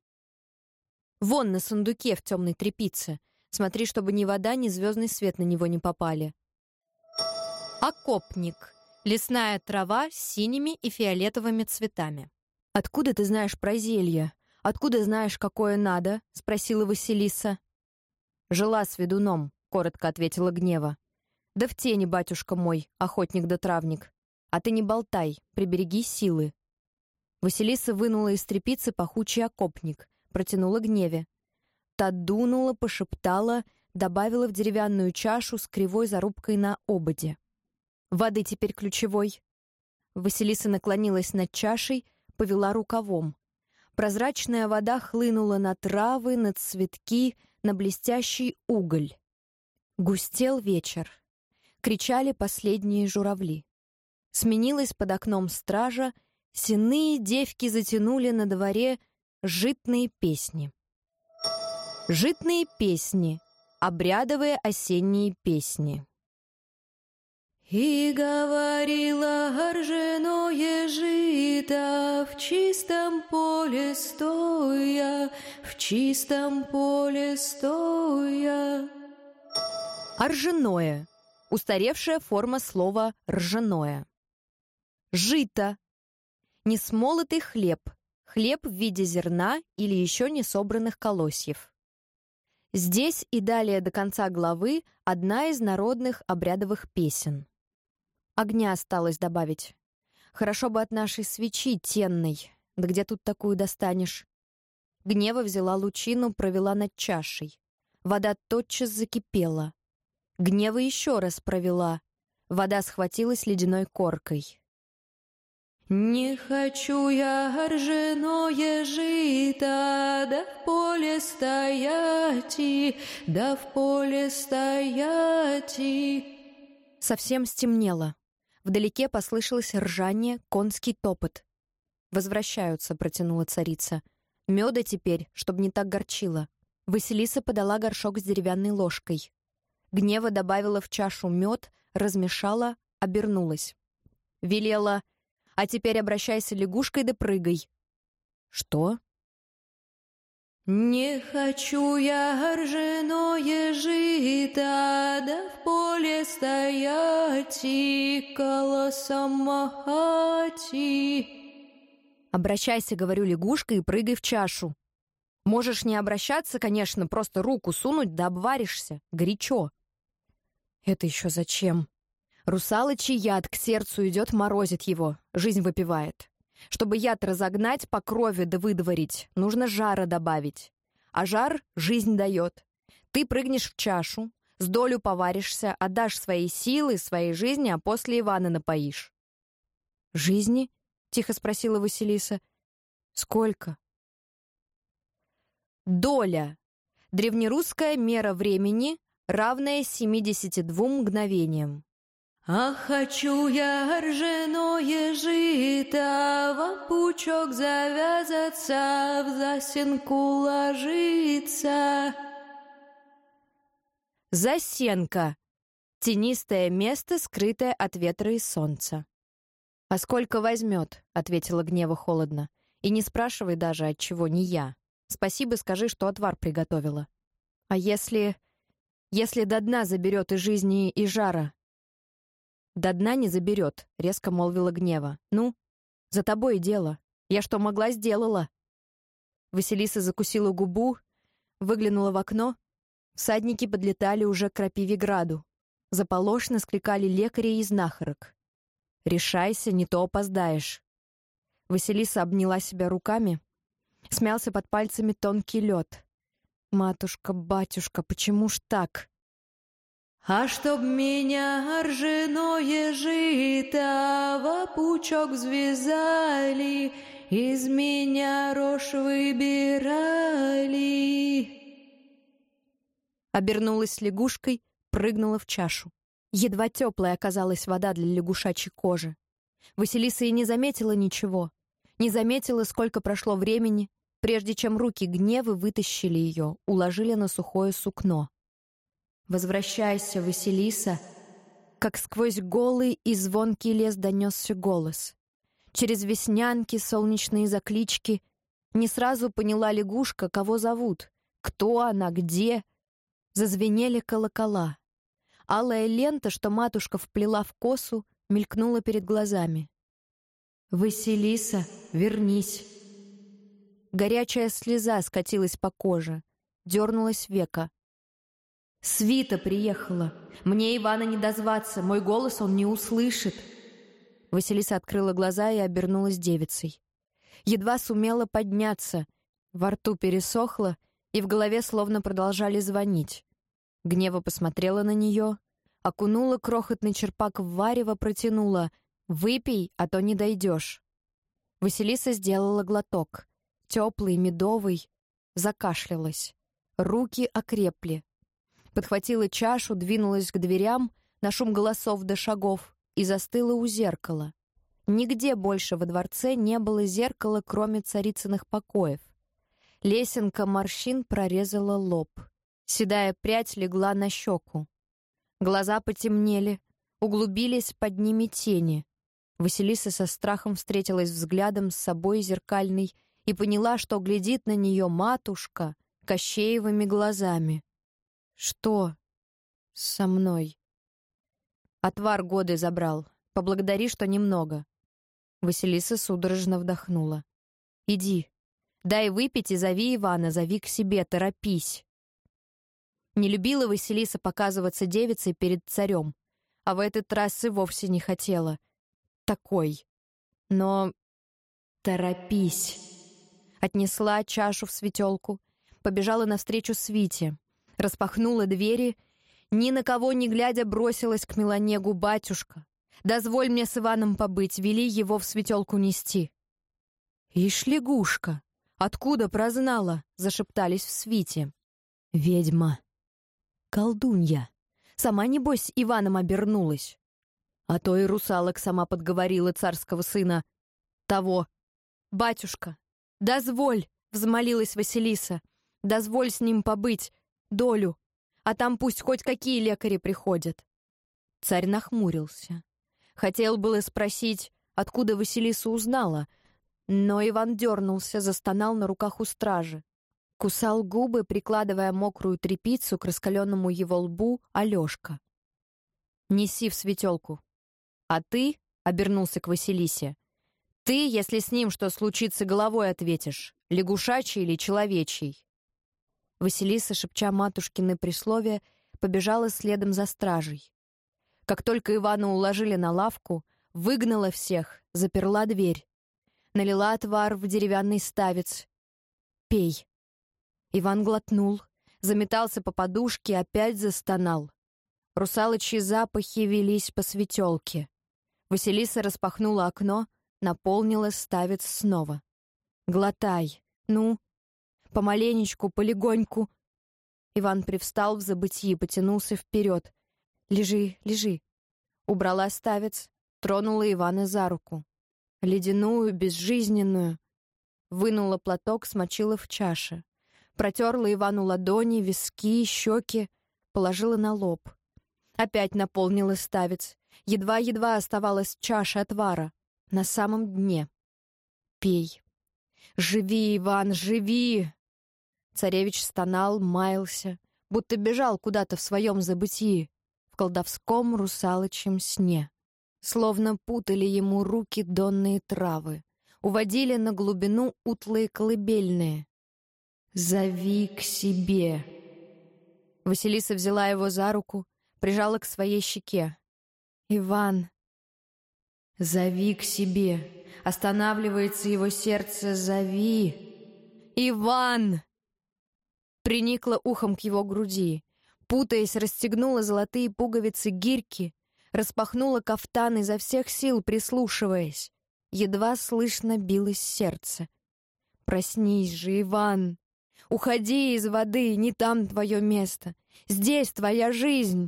Speaker 1: «Вон на сундуке в темной тряпице. Смотри, чтобы ни вода, ни звездный свет на него не попали». Окопник. Лесная трава с синими и фиолетовыми цветами. «Откуда ты знаешь про зелье? Откуда знаешь, какое надо?» — спросила Василиса. «Жила с ведуном», — коротко ответила Гнева. «Да в тени, батюшка мой, охотник да травник. А ты не болтай, прибереги силы». Василиса вынула из тряпицы пахучий окопник, протянула Гневе. Та дунула, пошептала, добавила в деревянную чашу с кривой зарубкой на ободе. «Воды теперь ключевой». Василиса наклонилась над чашей, повела рукавом. Прозрачная вода хлынула на травы, на цветки, на блестящий уголь. Густел вечер. Кричали последние журавли. Сменилась под окном стража, сенные девки затянули на дворе житные песни. Житные песни, обрядовые осенние песни. «И говорила ржаное жито в чистом поле стоя, в чистом поле стоя». Ржаное. Устаревшая форма слова «ржаное». Жито. Несмолотый хлеб. Хлеб в виде зерна или еще не собранных колосьев. Здесь и далее до конца главы одна из народных обрядовых песен. Огня осталось добавить. Хорошо бы от нашей свечи тенной. Да где тут такую достанешь? Гнева взяла лучину, провела над чашей. Вода тотчас закипела. Гнева еще раз провела. Вода схватилась ледяной коркой. «Не хочу я ржаное жито, да в поле стоять, да в поле стоять». Совсем стемнело. Вдалеке послышалось ржание, конский топот. «Возвращаются», — протянула царица. «Мёда теперь, чтобы не так горчило». Василиса подала горшок с деревянной ложкой. Гнева добавила в чашу мед, размешала, обернулась. Велела: «А теперь обращайся лягушкой да прыгай». «Что?»
Speaker 2: «Не хочу я ржаное жито, да в поле стоять и колосом махать и...»
Speaker 1: «Обращайся, — говорю, — лягушка, и прыгай в чашу. Можешь не обращаться, конечно, просто руку сунуть, да обваришься. Горячо». «Это еще зачем?» «Русалочий яд к сердцу идет, морозит его, жизнь выпивает. Чтобы яд разогнать, по крови да выдворить, нужно жара добавить. А жар жизнь дает. Ты прыгнешь в чашу, с долю поваришься, отдашь свои силы, своей жизни, а после Ивана напоишь». «Жизни?» — тихо спросила Василиса. «Сколько?» «Доля. Древнерусская мера времени, равная семидесяти двум мгновениям».
Speaker 2: «А хочу я ржаное жито, в пучок завязаться, в засенку ложиться».
Speaker 1: «Засенка. Тенистое место, скрытое от ветра и солнца». «А сколько возьмет?» — ответила Гнева холодно. «И не спрашивай даже, от чего не я. Спасибо скажи, что отвар приготовила. А если... если до дна заберет и жизни, и жара?» «До дна не заберет», — резко молвила Гнева. «Ну, за тобой и дело. Я что могла, сделала». Василиса закусила губу, выглянула в окно. Всадники подлетали уже к Крапивеграду. Заполошно скликали лекарей и знахарок. «Решайся, не то опоздаешь». Василиса обняла себя руками. Смялся под пальцами тонкий лед. «Матушка, батюшка, почему ж так?»
Speaker 2: «А чтоб меня ржаное жито в пучок взвязали, из меня рожь выбирали».
Speaker 1: Обернулась лягушкой, прыгнула в чашу. Едва теплая оказалась вода для лягушачьей кожи. Василиса и не заметила ничего. Не заметила, сколько прошло времени, прежде чем руки Гневы вытащили ее, уложили на сухое сукно. «Возвращайся, Василиса!» Как сквозь голый и звонкий лес донесся голос. Через веснянки, солнечные заклички не сразу поняла лягушка, кого зовут, кто она, где. Зазвенели колокола. Алая лента, что матушка вплела в косу, мелькнула перед глазами. «Василиса, вернись!» Горячая слеза скатилась по коже, дернулась века. «Свита приехала. Мне Ивана не дозваться, мой голос он не услышит». Василиса открыла глаза и обернулась девицей. Едва сумела подняться, во рту пересохло, и в голове словно продолжали звонить. Гнева посмотрела на нее, окунула крохотный черпак в варево, протянула: «Выпей, а то не дойдешь». Василиса сделала глоток, теплый, медовый, закашлялась. Руки окрепли. Подхватила чашу, двинулась к дверям на шум голосов до шагов и застыла у зеркала. Нигде больше во дворце не было зеркала, кроме царицыных покоев. Лесенка морщин прорезала лоб. Седая прядь легла на щеку. Глаза потемнели, углубились под ними тени. Василиса со страхом встретилась взглядом с собой зеркальной и поняла, что глядит на нее матушка Кощеевыми глазами. «Что со мной?» «Отвар годы забрал. Поблагодари, что немного». Василиса судорожно вдохнула. «Иди. Дай выпить и зови Ивана, зови к себе, торопись». Не любила Василиса показываться девицей перед царем, а в этот раз и вовсе не хотела. Такой. Но торопись. Отнесла чашу в светелку, побежала навстречу свите, распахнула двери, ни на кого не глядя бросилась к Меланегу: «Батюшка, дозволь мне с Иваном побыть, вели его в светелку нести». «Ишь, лягушка, откуда прознала?» — зашептались в свите. «Ведьма, колдунья, сама, небось, Иваном обернулась». А то и русалок сама подговорила царского сына. Того. «Батюшка, дозволь!» — взмолилась Василиса. «Дозволь с ним побыть, долю, а там пусть хоть какие лекари приходят». Царь нахмурился. Хотел было спросить, откуда Василиса узнала, но Иван дернулся, застонал на руках у стражи. Кусал губы, прикладывая мокрую тряпицу к раскаленному его лбу Алешка. «Неси в светелку. А ты, — обернулся к Василисе, — ты, если с ним что случится, головой ответишь, лягушачий или человечий». Василиса, шепча матушкины присловия, побежала следом за стражей. Как только Ивана уложили на лавку, выгнала всех, заперла дверь. Налила отвар в деревянный ставец. «Пей». Иван глотнул, заметался по подушке, опять застонал. Русалочьи запахи велись по светелке. Василиса распахнула окно, наполнила ставец снова. «Глотай, ну, помаленечку, полегоньку». Иван привстал в забытьи, потянулся вперед. «Лежи, лежи». Убрала ставец, тронула Ивана за руку. Ледяную, безжизненную. Вынула платок, смочила в чаше. Протерла Ивану ладони, виски, щеки, положила на лоб. Опять наполнила ставец. Едва-едва оставалась чаша отвара. На самом дне. «Пей. Живи, Иван, живи!» Царевич стонал, маялся, будто бежал куда-то в своем забытии, в колдовском русалочьем сне. Словно путали ему руки донные травы, уводили на глубину утлые колыбельные. «Зови к себе!» Василиса взяла его за руку, прижала к своей щеке. «Иван!» «Зови к себе!» Останавливается его сердце. «Зови!» «Иван!» Приникла ухом к его груди, путаясь, расстегнула золотые пуговицы гирьки, распахнула кафтан, изо всех сил прислушиваясь. Едва слышно билось сердце. «Проснись же, Иван! Уходи из воды, не там твое место. Здесь твоя жизнь!»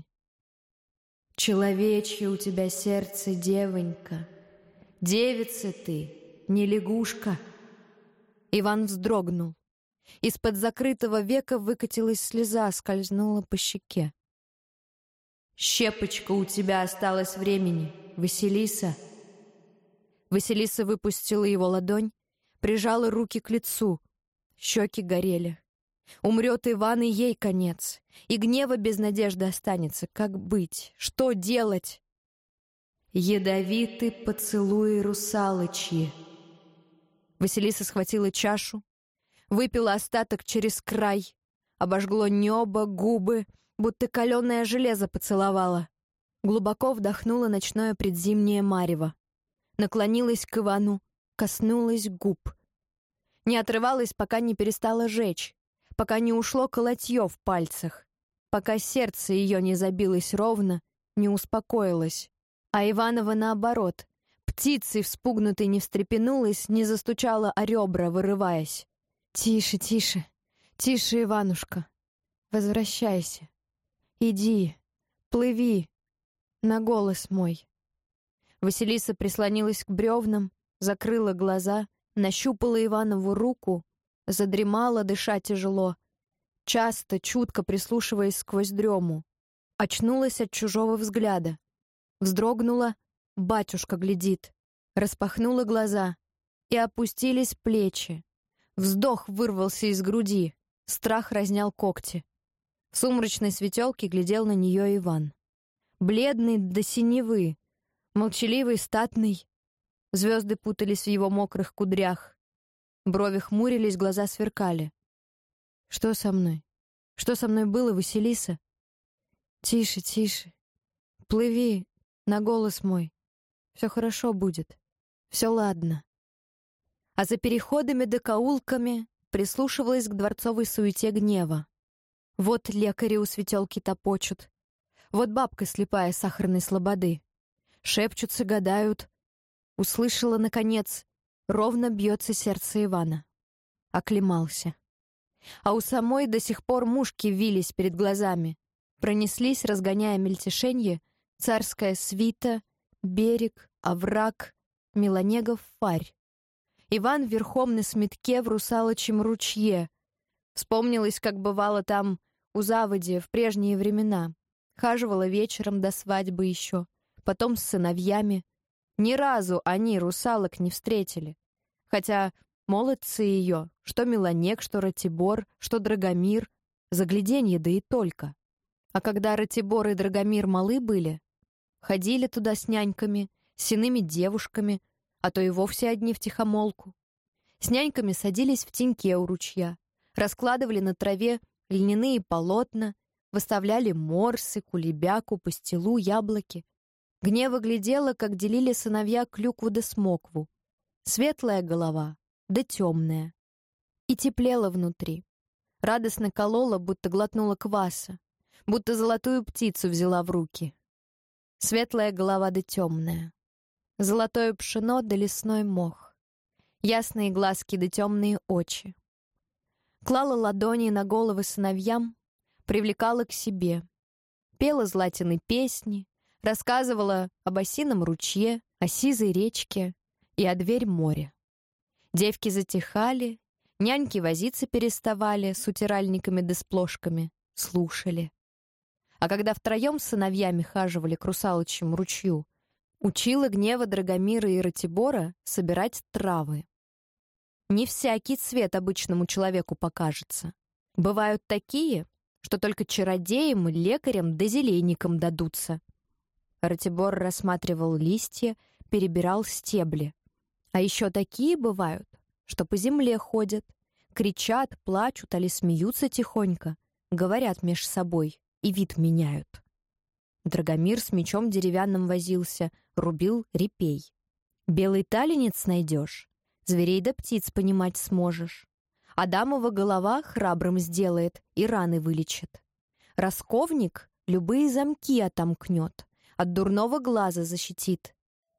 Speaker 1: «Человечье у тебя сердце, девонька. Девица ты, не лягушка». Иван вздрогнул. Из-под закрытого века выкатилась слеза, скользнула по щеке. «Щепочка у тебя осталось времени, Василиса». Василиса выпустила его ладонь, прижала руки к лицу. Щеки горели. Умрет Иван, и ей конец. И гнева без надежды останется. Как быть? Что делать? «Ядовитый поцелуй русалочьи». Василиса схватила чашу, выпила остаток через край. Обожгло небо, губы, будто каленое железо поцеловала. Глубоко вдохнула ночное предзимнее марево. Наклонилась к Ивану, коснулась губ. Не отрывалась, пока не перестала жечь, пока не ушло колотье в пальцах, пока сердце ее не забилось ровно, не успокоилось. А Иванова, наоборот, птицей вспугнутой не встрепенулась, не застучала о ребра, вырываясь. «Тише, тише, тише, Иванушка, возвращайся. Иди, плыви на голос мой». Василиса прислонилась к бревнам, закрыла глаза, нащупала Иванову руку, задремала, дыша тяжело, часто, чутко прислушиваясь сквозь дрему. Очнулась от чужого взгляда. Вздрогнула, батюшка глядит. Распахнула глаза, и опустились плечи. Вздох вырвался из груди, страх разнял когти. В сумрачной светелке глядел на нее Иван. Бледный до синевы, молчаливый, статный. Звезды путались в его мокрых кудрях. Брови хмурились, глаза сверкали. «Что со мной? Что со мной было, Василиса?» «Тише, тише. Плыви на голос мой. Все хорошо будет. Все ладно». А за переходами да каулками прислушивалась к дворцовой суете гнева. Вот лекари у светелки топочут. Вот бабка слепая сахарной слободы. Шепчутся, гадают. Услышала, наконец, ровно бьется сердце Ивана. Оклемался. А у самой до сих пор мушки вились перед глазами. Пронеслись, разгоняя мельтешенье, царская свита, берег, овраг, Меланегов фарь. Иван верхом на сметке в русалочьем ручье. Вспомнилось, как бывало там у заводи в прежние времена. Хаживала вечером до свадьбы еще, потом с сыновьями. Ни разу они русалок не встретили. Хотя молодцы ее, что Меланег, что Ратибор, что Драгомир, загляденье да и только. А когда Ратибор и Драгомир малы были, ходили туда с няньками, с иными девушками, а то и вовсе одни втихомолку. С няньками садились в теньке у ручья, раскладывали на траве льняные полотна, выставляли морсы, кулебяку, пастилу, яблоки. Гнева глядела, как делили сыновья клюкву да смокву. Светлая голова, да темная. И теплела внутри. Радостно колола, будто глотнула кваса, будто золотую птицу взяла в руки. Светлая голова да темная. Золотое пшено да лесной мох. Ясные глазки да темные очи. Клала ладони на головы сыновьям, привлекала к себе. Пела златины песни, рассказывала об осином ручье, о сизой речке и о дверь моря. Девки затихали, няньки возиться переставали с утиральниками да с плошками, слушали. А когда втроем с сыновьями хаживали к русалочьему ручью, учила Гнева Драгомира и Ратибора собирать травы. Не всякий цвет обычному человеку покажется. Бывают такие, что только чародеям, лекарям да зелейникам дадутся. Ратибор рассматривал листья, перебирал стебли. А еще такие бывают, что по земле ходят, кричат, плачут, али смеются тихонько, говорят меж собой и вид меняют. Драгомир с мечом деревянным возился, рубил репей. Белый таленец найдешь, зверей да птиц понимать сможешь. Адамова голова храбрым сделает и раны вылечит. Расковник любые замки отомкнет, от дурного глаза защитит.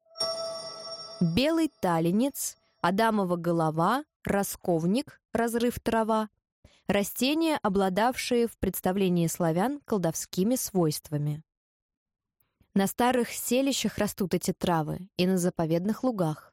Speaker 1: Белый таленец, Адамова голова, расковник, разрыв трава. Растения, обладавшие в представлении славян колдовскими свойствами. На старых селищах растут эти травы и на заповедных лугах.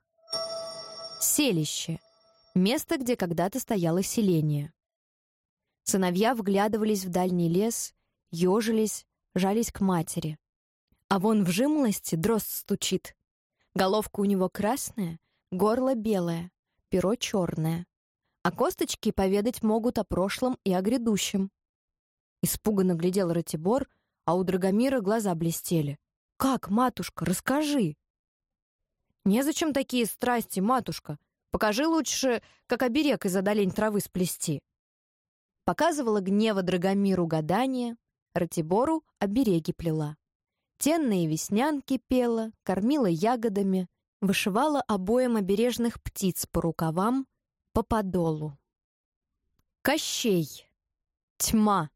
Speaker 1: Селище — место, где когда-то стояло селение. Сыновья вглядывались в дальний лес, ежились, жались к матери. А вон в жимолости дрозд стучит. Головка у него красная, горло белое, перо черное. А косточки поведать могут о прошлом и о грядущем. Испуганно глядел Ратибор, а у Драгомира глаза блестели. «Как, матушка, расскажи!» «Незачем такие страсти, матушка. Покажи лучше, как оберег из одолень травы сплести». Показывала Гнева Драгомиру гадание, Ратибору обереги плела. Тенные веснянки пела, кормила ягодами, вышивала обоим обережных птиц по рукавам, по подолу. Кощей. Тьма.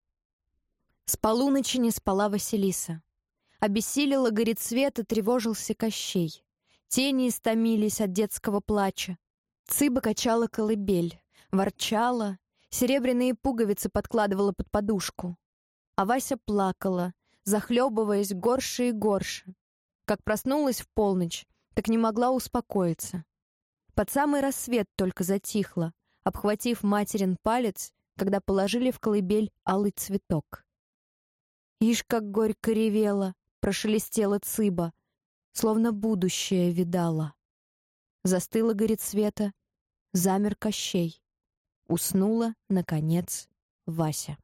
Speaker 1: С полуночи не спала Василиса. Обессилила горецвет и тревожился Кощей. Тени истомились от детского плача. Цыба качала колыбель, ворчала, серебряные пуговицы подкладывала под подушку. А Вася плакала, захлебываясь горше и горше. Как проснулась в полночь, так не могла успокоиться. Под самый рассвет только затихла, обхватив материн палец, когда положили в колыбель алый цветок. «Ишь, как горько ревела!» — прошелестела цыба, словно будущее видала. Застыла горецвета, замер Кощей. Уснула, наконец, Вася.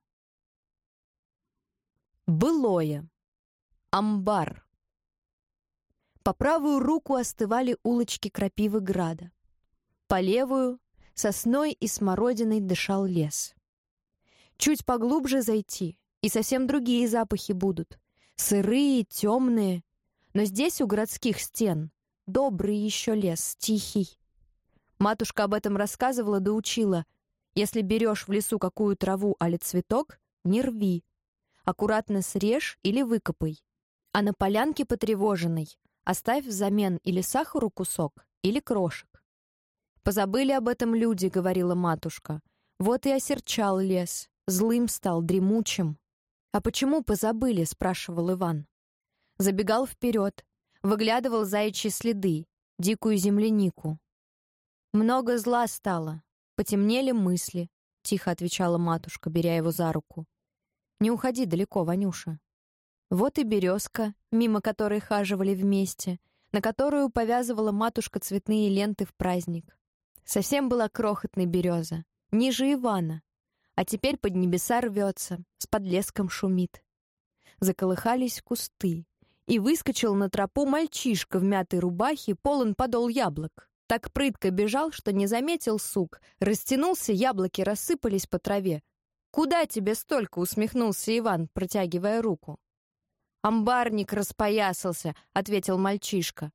Speaker 1: Былое. Амбар. По правую руку остывали улочки Крапивы-града. По левую сосной и смородиной дышал лес. Чуть поглубже зайти, и совсем другие запахи будут. Сырые, темные. Но здесь у городских стен добрый еще лес, тихий. Матушка об этом рассказывала да учила. Если берешь в лесу какую траву али цветок, не рви. Аккуратно срежь или выкопай. А на полянке потревоженной оставь взамен или сахару кусок, или крошек. «Позабыли об этом люди», — говорила матушка. «Вот и осерчал лес, злым стал, дремучим». «А почему позабыли?» — спрашивал Иван. Забегал вперед. выглядывал заячьи следы, дикую землянику. «Много зла стало, потемнели мысли», — тихо отвечала матушка, беря его за руку. «Не уходи далеко, Ванюша». Вот и березка, мимо которой хаживали вместе, на которую повязывала матушка цветные ленты в праздник. Совсем была крохотной береза, ниже Ивана, а теперь под небеса рвется, с подлеском шумит. Заколыхались кусты, и выскочил на тропу мальчишка в мятой рубахе, полон подол яблок. Так прытко бежал, что не заметил сук. Растянулся, яблоки рассыпались по траве. «Куда тебе столько?» — усмехнулся Иван, протягивая руку. «Амбарник распоясался», — ответил мальчишка.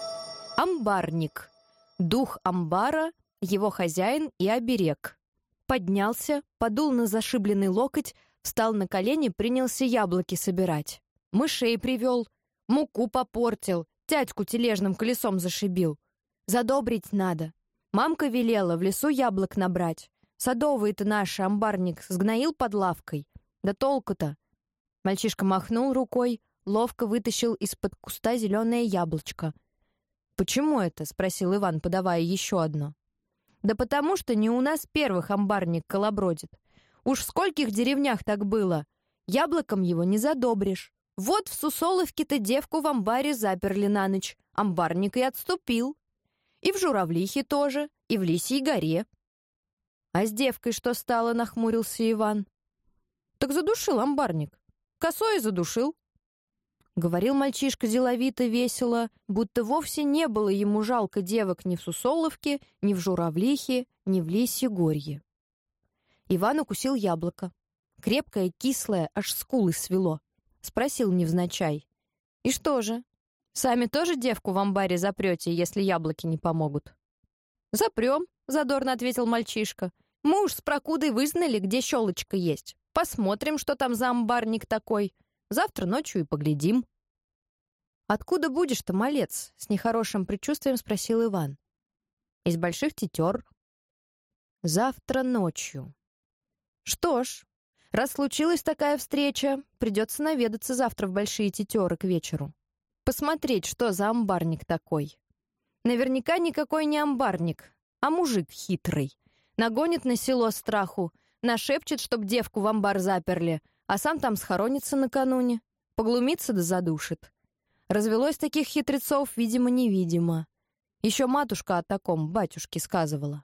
Speaker 1: Амбарник. Дух амбара, его хозяин и оберег. Поднялся, подул на зашибленный локоть, встал на колени, принялся яблоки собирать. Мышей привел, муку попортил, тятьку тележным колесом зашибил. Задобрить надо. Мамка велела в лесу яблок набрать. Садовый-то наш амбарник сгноил под лавкой. Да толку-то? Мальчишка махнул рукой, ловко вытащил из-под куста зеленое яблочко. «Почему это?» — спросил Иван, подавая еще одно. «Да потому что не у нас первых амбарник колобродит. Уж в скольких деревнях так было. Яблоком его не задобришь. Вот в Сусоловке-то девку в амбаре заперли на ночь. Амбарник и отступил. И в Журавлихе тоже, и в Лисьей горе». «А с девкой что стало?» — нахмурился Иван. «Так задушил амбарник. Косой задушил». Говорил мальчишка деловито, весело, будто вовсе не было ему жалко девок ни в Сусоловке, ни в Журавлихе, ни в Лисьегорье. Иван укусил яблоко. Крепкое, кислое, аж скулы свело. Спросил невзначай: «И что же? Сами тоже девку в амбаре запрете, если яблоки не помогут?» «Запрем», — задорно ответил мальчишка. «Мы уж с Прокудой вызнали, где щелочка есть. Посмотрим, что там за амбарник такой. Завтра ночью и поглядим». «Откуда будешь-то, малец?» — с нехорошим предчувствием спросил Иван. «Из больших тетер». «Завтра ночью». «Что ж, раз случилась такая встреча, придется наведаться завтра в большие тетеры к вечеру. Посмотреть, что за амбарник такой. Наверняка никакой не амбарник, а мужик хитрый. Нагонит на село страху, нашепчет, чтоб девку в амбар заперли, а сам там схоронится накануне, поглумится да задушит. Развелось таких хитрецов, видимо-невидимо. Еще матушка о таком батюшке сказывала».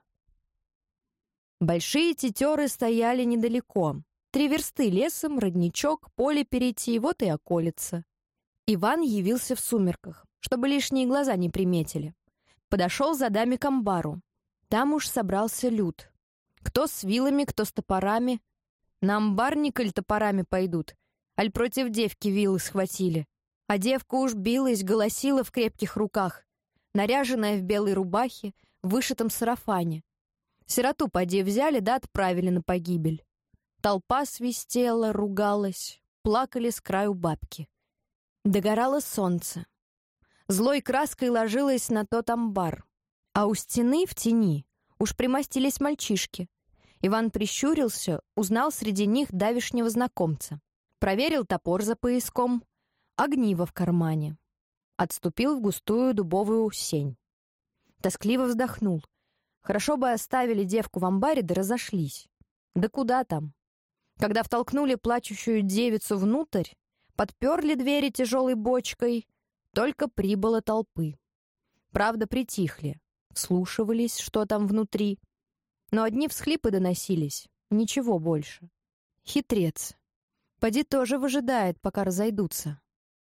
Speaker 1: Большие тетеры стояли недалеко. Три версты лесом, родничок, поле перейти, вот и околица. Иван явился в сумерках, чтобы лишние глаза не приметили. Подошел за даме к амбару. Там уж собрался люд. Кто с вилами, кто с топорами. На амбарник аль топорами пойдут, аль против девки вилы схватили. А девка уж билась, голосила в крепких руках, наряженная в белой рубахе, в вышитом сарафане. Сироту поди взяли да отправили на погибель. Толпа свистела, ругалась, плакали с краю бабки. Догорало солнце. Злой краской ложилось на тот амбар. А у стены в тени уж примостились мальчишки. Иван прищурился, узнал среди них давешнего знакомца. Проверил топор за пояском, огниво в кармане. Отступил в густую дубовую сень. Тоскливо вздохнул. Хорошо бы оставили девку в амбаре, да разошлись. Да куда там? Когда втолкнули плачущую девицу внутрь, подперли двери тяжелой бочкой, только прибыло толпы. Правда, притихли, вслушивались, что там внутри. Но одни всхлипы доносились, ничего больше. Хитрец. Поди тоже выжидает, пока разойдутся.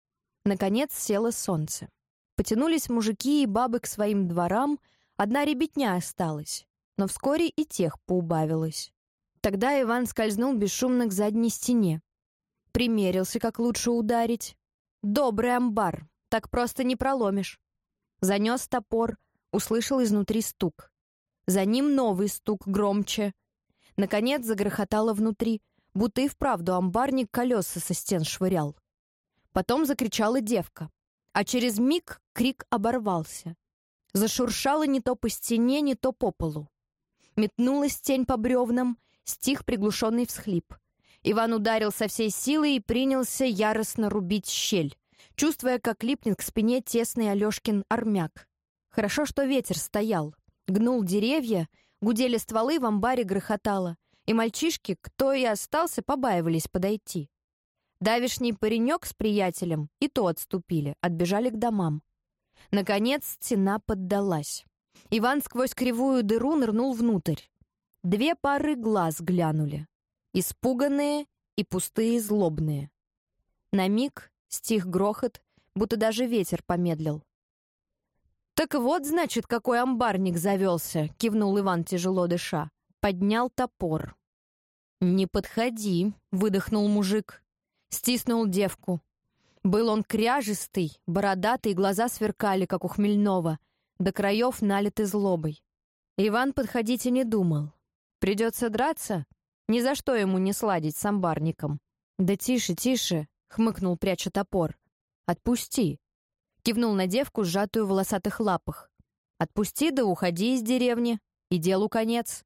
Speaker 1: Наконец село солнце. Потянулись мужики и бабы к своим дворам, одна ребятня осталась, но вскоре и тех поубавилось. Тогда Иван скользнул бесшумно к задней стене. Примерился, как лучше ударить. Добрый амбар, так просто не проломишь. Занес топор, услышал изнутри стук. За ним новый стук, громче. Наконец загрохотало внутри, будто и вправду амбарник колеса со стен швырял. Потом закричала девка, а через миг крик оборвался. Зашуршало не то по стене, не то по полу. Метнулась тень по бревнам, стих приглушенный всхлип. Иван ударил со всей силы и принялся яростно рубить щель. чувствуя, как липнет к спине тесный Алешкин армяк. Хорошо, что ветер стоял, гнул деревья, гудели стволы, в амбаре грохотало, и мальчишки, кто и остался, побаивались подойти. Давишний паренек с приятелем и то отступили, отбежали к домам. Наконец стена поддалась. Иван сквозь кривую дыру нырнул внутрь. Две пары глаз глянули. Испуганные и пустые злобные. На миг стих грохот, будто даже ветер помедлил. «Так вот, значит, какой амбарник завелся!» — кивнул Иван, тяжело дыша. Поднял топор. «Не подходи!» — выдохнул мужик. Стиснул девку. Был он кряжистый, бородатый, глаза сверкали, как у хмельного, до краев налиты злобой. Иван подходить и не думал. Придется драться? Ни за что ему не сладить с амбарником. «Да тише, тише!» — хмыкнул, пряча топор. «Отпусти!» — кивнул на девку, сжатую в волосатых лапах. «Отпусти, да уходи из деревни, и делу конец».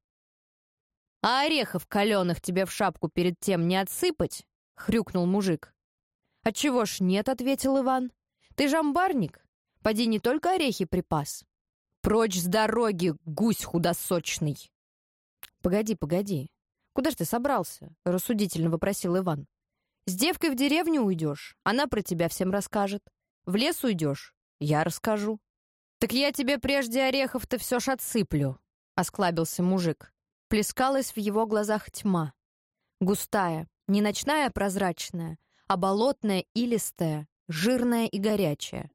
Speaker 1: «А орехов каленых тебе в шапку перед тем не отсыпать?» — хрюкнул мужик. «Отчего ж нет?» — ответил Иван. «Ты же амбарник. Поди не только орехи припас. Прочь с дороги, гусь худосочный!» «Погоди, погоди. Куда ж ты собрался?» — рассудительно вопросил Иван. «С девкой в деревню уйдешь, она про тебя всем расскажет. В лес уйдешь, я расскажу». «Так я тебе прежде орехов-то все ж отсыплю», — осклабился мужик. Плескалась в его глазах тьма. Густая, не ночная прозрачная, а болотная и листая, жирная и горячая.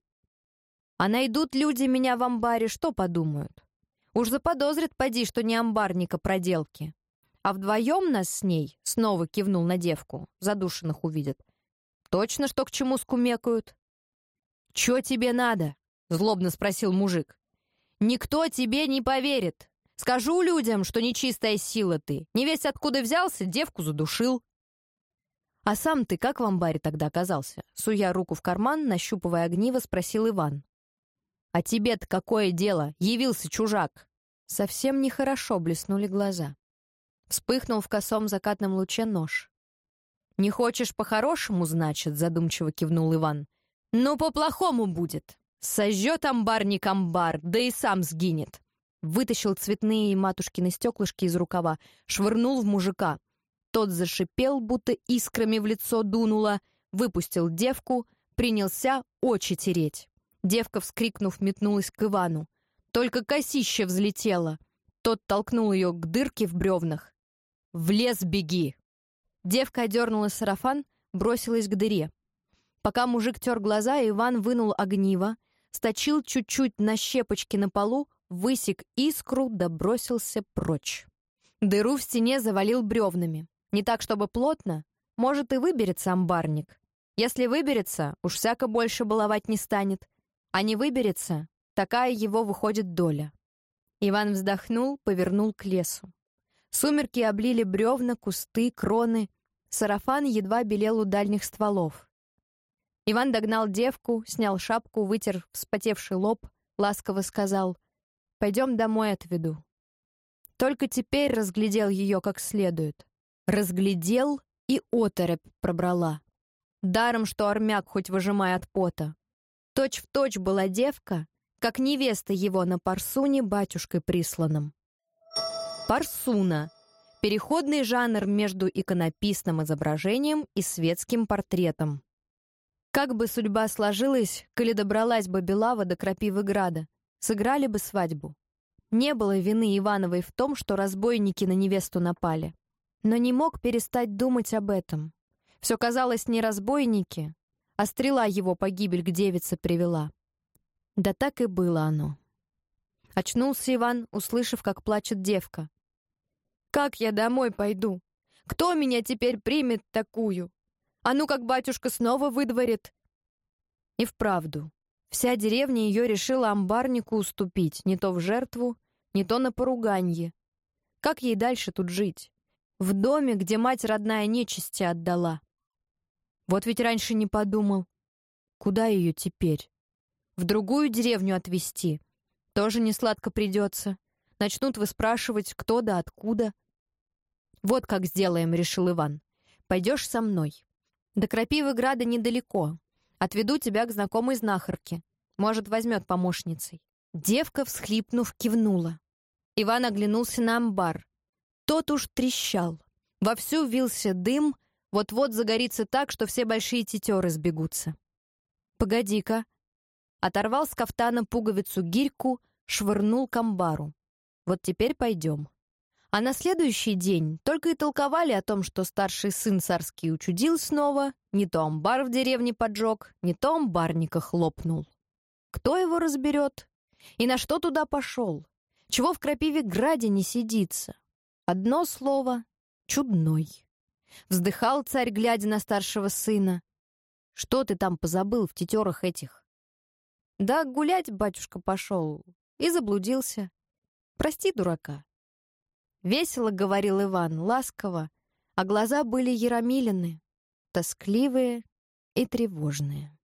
Speaker 1: А найдут люди меня в амбаре, что подумают? Уж заподозрят, поди, что не амбарника проделки. А вдвоем нас с ней, снова кивнул на девку, задушенных увидят. Точно, что к чему скумекают. «Чё тебе надо?» — злобно спросил мужик. «Никто тебе не поверит. Скажу людям, что нечистая сила ты. Не весь откуда взялся, девку задушил». «А сам ты как в амбаре тогда оказался?» Суя руку в карман, нащупывая огниво, спросил Иван. «А тебе-то какое дело? Явился чужак!» Совсем нехорошо блеснули глаза. Вспыхнул в косом закатном луче нож. «Не хочешь по-хорошему, значит?» — задумчиво кивнул Иван. «Ну, по-плохому будет. Сожжет амбарник амбар, да и сам сгинет». Вытащил цветные матушкины стеклышки из рукава, швырнул в мужика. Тот зашипел, будто искрами в лицо дунуло, выпустил девку, принялся очи тереть. Девка, вскрикнув, метнулась к Ивану. Только косище взлетело. Тот толкнул ее к дырке в бревнах. «В лес беги!» Девка одернула сарафан, бросилась к дыре. Пока мужик тер глаза, Иван вынул огниво, сточил чуть-чуть на щепочке на полу, высек искру, да бросился прочь. Дыру в стене завалил бревнами. Не так, чтобы плотно. Может, и выберется амбарник. Если выберется, уж всяко больше баловать не станет. А не выберется, такая его выходит доля. Иван вздохнул, повернул к лесу. Сумерки облили бревна, кусты, кроны. Сарафан едва белел у дальних стволов. Иван догнал девку, снял шапку, вытер вспотевший лоб, ласково сказал: «Пойдем домой, отведу». Только теперь разглядел ее как следует. Разглядел и оторопь пробрала. Даром, что армяк хоть выжимай от пота. Точь в точь была девка, как невеста его на парсуне батюшкой присланном. Парсуна — переходный жанр между иконописным изображением и светским портретом. Как бы судьба сложилась, коли добралась бы Белава до Крапивыграда, сыграли бы свадьбу. Не было вины Ивановой в том, что разбойники на невесту напали. Но не мог перестать думать об этом. Все казалось не разбойники, а стрела его погибель к девице привела. Да так и было оно. Очнулся Иван, услышав, как плачет девка. «Как я домой пойду? Кто меня теперь примет такую? А ну как батюшка снова выдворит?» И вправду, вся деревня ее решила амбарнику уступить, не то в жертву, не то на поруганье. Как ей дальше тут жить? В доме, где мать родная нечисти отдала. Вот ведь раньше не подумал. Куда ее теперь? В другую деревню отвезти? Тоже не сладко придется. Начнут выспрашивать, кто да откуда. «Вот как сделаем», — решил Иван. «Пойдешь со мной. До Крапивыграда недалеко. Отведу тебя к знакомой знахарке. Может, возьмет помощницей». Девка, всхлипнув, кивнула. Иван оглянулся на амбар. Тот уж трещал. Вовсю вился дым, вот-вот загорится так, что все большие тетеры сбегутся. «Погоди-ка». Оторвал с кафтана пуговицу гирьку, швырнул к амбару. «Вот теперь пойдем». А на следующий день только и толковали о том, что старший сын царский учудил снова, не то амбар в деревне поджег, не то амбарника хлопнул. Кто его разберет? И на что туда пошел? Чего в Крапиве-Граде не сидится? Одно слово — чудной. Вздыхал царь, глядя на старшего сына. «Что ты там позабыл в тетерах этих?» «Да гулять, батюшка, пошел и заблудился. Прости, дурака». Весело говорил Иван, ласково, а глаза были Яромилины, тоскливые и тревожные.